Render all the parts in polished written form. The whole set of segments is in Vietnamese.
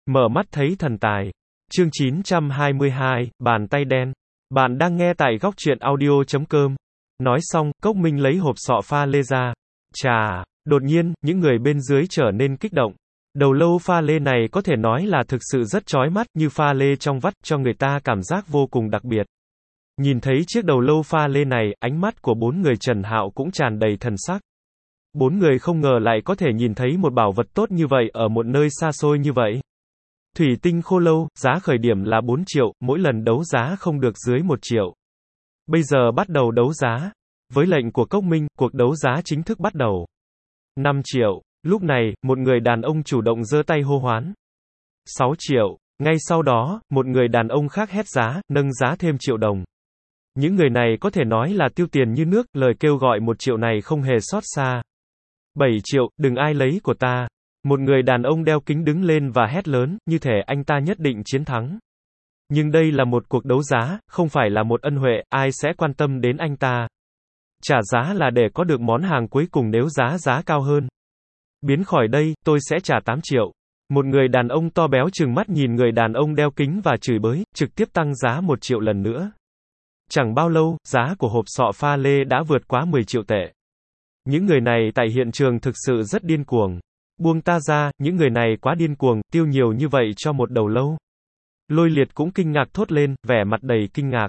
Mở mắt thấy thần tài. Chương 922, bàn tay đen. Bạn đang nghe tại góc truyện audio.com. Nói xong, Cốc Minh lấy hộp sọ pha lê ra. Chà, đột nhiên, những người bên dưới trở nên kích động. Đầu lâu pha lê này có thể nói là thực sự rất chói mắt, như pha lê trong vắt, cho người ta cảm giác vô cùng đặc biệt. Nhìn thấy chiếc đầu lâu pha lê này, ánh mắt của bốn người Trần Hạo cũng tràn đầy thần sắc. Bốn người không ngờ lại có thể nhìn thấy một bảo vật tốt như vậy ở một nơi xa xôi như vậy. Thủy tinh khô lâu, giá khởi điểm là 4 triệu, mỗi lần đấu giá không được dưới 1 triệu. Bây giờ bắt đầu đấu giá. Với lệnh của Cốc Minh, cuộc đấu giá chính thức bắt đầu. 5 triệu. Lúc này, một người đàn ông chủ động giơ tay hô hoán. 6 triệu. Ngay sau đó, một người đàn ông khác hét giá, nâng giá thêm triệu đồng. Những người này có thể nói là tiêu tiền như nước, lời kêu gọi 1 triệu này không hề xót xa. 7 triệu, đừng ai lấy của ta. Một người đàn ông đeo kính đứng lên và hét lớn, như thể anh ta nhất định chiến thắng. Nhưng đây là một cuộc đấu giá, không phải là một ân huệ, ai sẽ quan tâm đến anh ta. Trả giá là để có được món hàng cuối cùng nếu giá cao hơn. Biến khỏi đây, tôi sẽ trả 8 triệu. Một người đàn ông to béo trừng mắt nhìn người đàn ông đeo kính và chửi bới, trực tiếp tăng giá 1 triệu lần nữa. Chẳng bao lâu, giá của hộp sọ pha lê đã vượt quá 10 triệu tệ. Những người này tại hiện trường thực sự rất điên cuồng. Buông ta ra, những người này quá điên cuồng, tiêu nhiều như vậy cho một đầu lâu. Lôi Liệt cũng kinh ngạc thốt lên, vẻ mặt đầy kinh ngạc.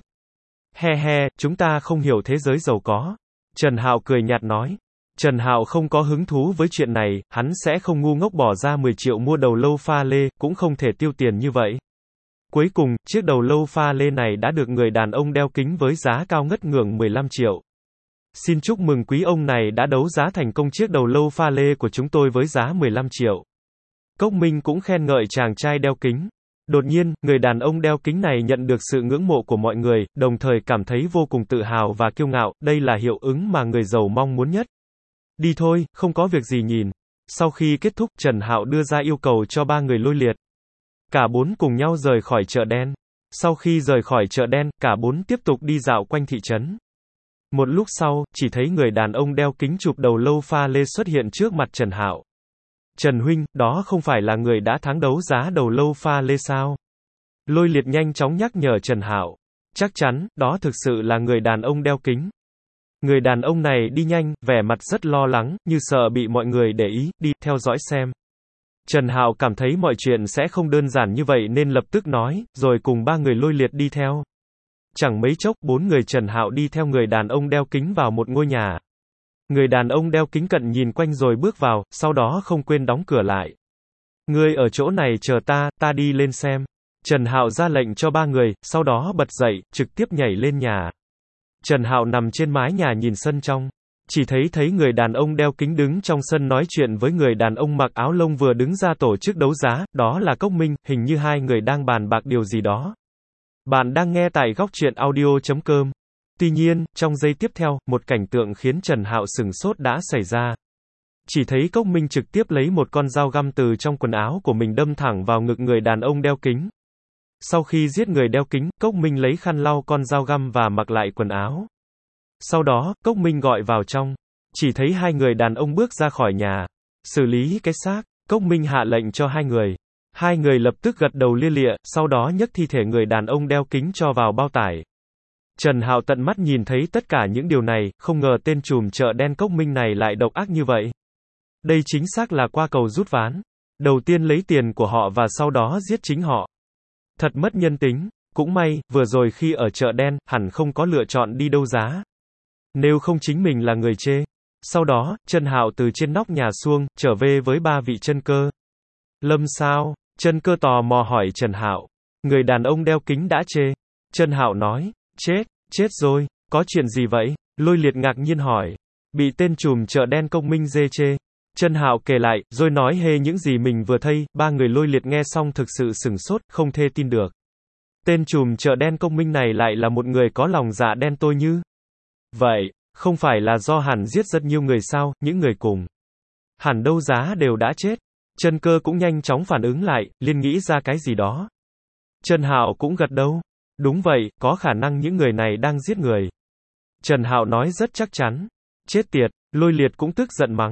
He he, chúng ta không hiểu thế giới giàu có. Trần Hạo cười nhạt nói. Trần Hạo không có hứng thú với chuyện này, hắn sẽ không ngu ngốc bỏ ra 10 triệu mua đầu lâu pha lê, cũng không thể tiêu tiền như vậy. Cuối cùng, chiếc đầu lâu pha lê này đã được người đàn ông đeo kính với giá cao ngất ngưỡng 15 triệu. Xin chúc mừng quý ông này đã đấu giá thành công chiếc đầu lâu pha lê của chúng tôi với giá 15 triệu. Cốc Minh cũng khen ngợi chàng trai đeo kính. Đột nhiên, người đàn ông đeo kính này nhận được sự ngưỡng mộ của mọi người, đồng thời cảm thấy vô cùng tự hào và kiêu ngạo, đây là hiệu ứng mà người giàu mong muốn nhất. Đi thôi, không có việc gì nhìn. Sau khi kết thúc, Trần Hạo đưa ra yêu cầu cho 3 người Lôi Liệt. Cả 4 cùng nhau rời khỏi chợ đen. Sau khi rời khỏi chợ đen, cả 4 tiếp tục đi dạo quanh thị trấn. Một lúc sau, chỉ thấy người đàn ông đeo kính chụp đầu lâu pha lê xuất hiện trước mặt Trần Hạo. Trần huynh, đó không phải là người đã thắng đấu giá đầu lâu pha lê sao? Lôi Liệt nhanh chóng nhắc nhở Trần Hạo. Chắc chắn, đó thực sự là người đàn ông đeo kính. Người đàn ông này đi nhanh, vẻ mặt rất lo lắng, như sợ bị mọi người để ý, đi, theo dõi xem. Trần Hạo cảm thấy mọi chuyện sẽ không đơn giản như vậy nên lập tức nói, rồi cùng 3 người Lôi Liệt đi theo. Chẳng mấy chốc, 4 người Trần Hạo đi theo người đàn ông đeo kính vào một ngôi nhà. Người đàn ông đeo kính cận nhìn quanh rồi bước vào, sau đó không quên đóng cửa lại. Ngươi ở chỗ này chờ ta đi lên xem. Trần Hạo ra lệnh cho 3 người, sau đó bật dậy, trực tiếp nhảy lên nhà. Trần Hạo nằm trên mái nhà nhìn sân trong. Chỉ thấy người đàn ông đeo kính đứng trong sân nói chuyện với người đàn ông mặc áo lông vừa đứng ra tổ chức đấu giá, đó là Cốc Minh, hình như hai người đang bàn bạc điều gì đó. Bạn đang nghe tại góc truyện audio.com. Tuy nhiên, trong giây tiếp theo, một cảnh tượng khiến Trần Hạo sửng sốt đã xảy ra. Chỉ thấy Cốc Minh trực tiếp lấy một con dao găm từ trong quần áo của mình đâm thẳng vào ngực người đàn ông đeo kính. Sau khi giết người đeo kính, Cốc Minh lấy khăn lau con dao găm và mặc lại quần áo. Sau đó, Cốc Minh gọi vào trong. Chỉ thấy hai người đàn ông bước ra khỏi nhà. Xử lý cái xác. Cốc Minh hạ lệnh cho hai người. Hai người lập tức gật đầu lia lịa, sau đó nhấc thi thể người đàn ông đeo kính cho vào bao tải. Trần Hạo tận mắt nhìn thấy tất cả những điều này, không ngờ tên trùm chợ đen Cốc Minh này lại độc ác như vậy. Đây chính xác là qua cầu rút ván. Đầu tiên lấy tiền của họ và sau đó giết chính họ. Thật mất nhân tính. Cũng may, vừa rồi khi ở chợ đen, hẳn không có lựa chọn đi đấu giá. Nếu không chính mình là người chê. Sau đó, Trần Hạo từ trên nóc nhà xuông, trở về với 3 vị chân cơ. Lâm sao? Chân cơ tò mò hỏi Trần Hạo. Người đàn ông đeo kính đã chê. Trần Hạo nói, chết rồi, có chuyện gì vậy? Lôi Liệt ngạc nhiên hỏi. Bị tên trùm chợ đen Cốc Minh dê chê. Trần Hạo kể lại, rồi nói hê những gì mình vừa thấy, 3 người Lôi Liệt nghe xong thực sự sửng sốt, không thể tin được. Tên trùm chợ đen Cốc Minh này lại là một người có lòng dạ đen tối như vậy, không phải là do hẳn giết rất nhiều người sao, những người cùng hẳn đấu giá đều đã chết. Trần Cơ cũng nhanh chóng phản ứng lại, liền nghĩ ra cái gì đó. Trần Hạo cũng gật đầu. Đúng vậy, có khả năng những người này đang giết người. Trần Hạo nói rất chắc chắn. Chết tiệt, Lôi Liệt cũng tức giận mắng.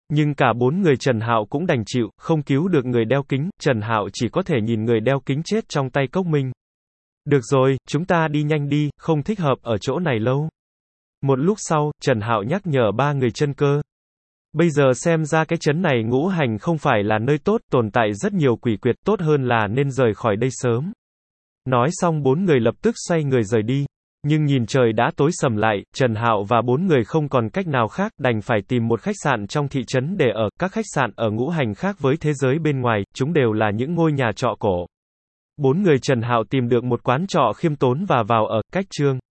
Nhưng cả bốn người Trần Hạo cũng đành chịu, không cứu được người đeo kính, Trần Hạo chỉ có thể nhìn người đeo kính chết trong tay Cốc Minh. Được rồi, chúng ta đi nhanh đi, không thích hợp ở chỗ này lâu. Một lúc sau, Trần Hạo nhắc nhở ba người chân cơ. Bây giờ xem ra cái trấn này Ngũ Hành không phải là nơi tốt, tồn tại rất nhiều quỷ quyệt, tốt hơn là nên rời khỏi đây sớm. Nói xong bốn người lập tức xoay người rời đi. Nhưng nhìn trời đã tối sầm lại, Trần Hạo và bốn người không còn cách nào khác, đành phải tìm một khách sạn trong thị trấn để ở. Các khách sạn ở Ngũ Hành khác với thế giới bên ngoài, chúng đều là những ngôi nhà trọ cổ. Bốn người Trần Hạo tìm được một quán trọ khiêm tốn và vào ở. Cách chương